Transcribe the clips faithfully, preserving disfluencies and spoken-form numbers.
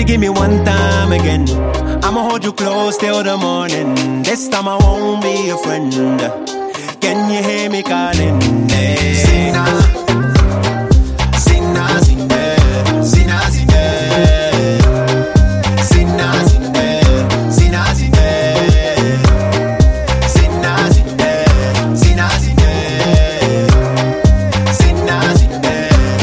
Baby, give me one time again. I'ma hold you close till the morning. This time I won't be a friend. Can you hear me calling? Hey. Sina, Sina, Sina, Sina, Sina, Sina, Sina, Sina, Sina, Sina, Sina, Sina.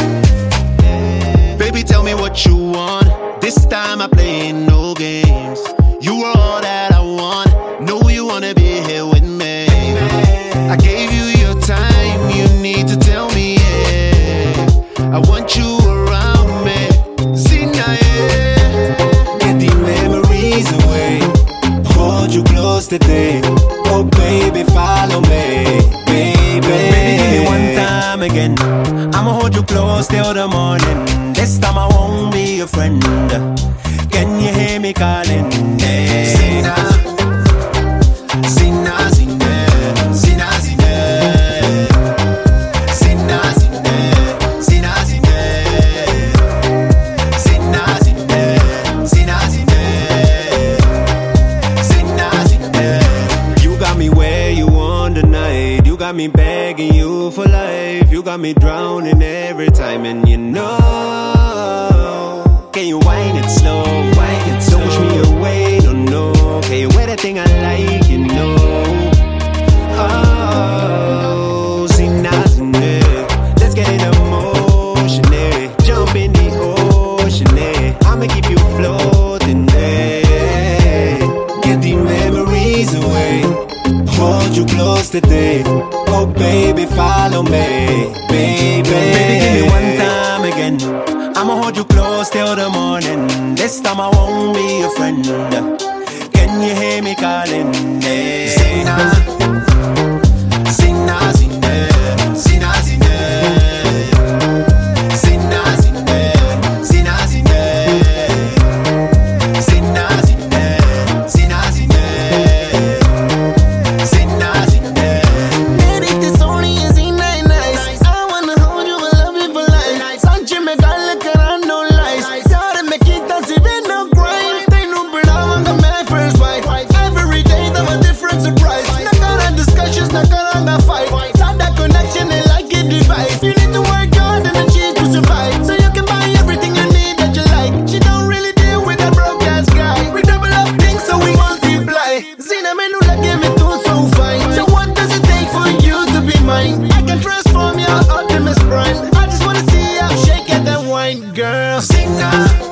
Baby, tell me what you want. This time I play no games. You are all that I want. Know you wanna be here with me. I gave you your time. You need to tell me, yeah. I want you around me. See now, yeah. Get the memories away. Hold you close today. Oh baby, follow me, baby. Baby, give me one time again. I'ma hold you close till the morning. This time I won't be a friend. Can you hear me calling? Hey. Sina, Sina, Sina, Sina, Sina, Sina, Sina, Sina, Sina, Sina, Sina, Sina. You got me where you want the night. You got me begging you for life. You got me drowning every time, and you know. Can you whine it slow? Whine it slow. Don't push me away, no, no. Can you wear that thing I like, you know? Oh, Zina, Zina. Let's get in emotion, eh? Jump in the ocean, eh? I'ma keep you floating, eh? Get the memories away. Hold you close today. Oh, baby, follow me, baby. Baby, give me one time again. I'ma hold you close till the morning. This time I won't be a friend. Can you hear me calling? Hey. Sina, Sina, Sina, Sina, Sina, Sina, Sina, Sina, Sina, Sina, Sina, Sina, Sina, Sina. Lady, this only is in night nice. I wanna hold you and love you for life. Sanche me gale karando lies. Yare me quitas si ven no grind. They no brinaban the man first wife. Every day them a different surprise. Nakara discussions, nakara fight. Start that connection and like a device. You need to work hard and achieve to survive. So you can buy everything you need that you like. She don't really deal with that broke ass guy. We double up things so we multiply. Zina me no like me too so fine. So what does it take for you to be mine? I can transform your Optimus Prime. I just wanna see you shake it and wine, girl. Sina.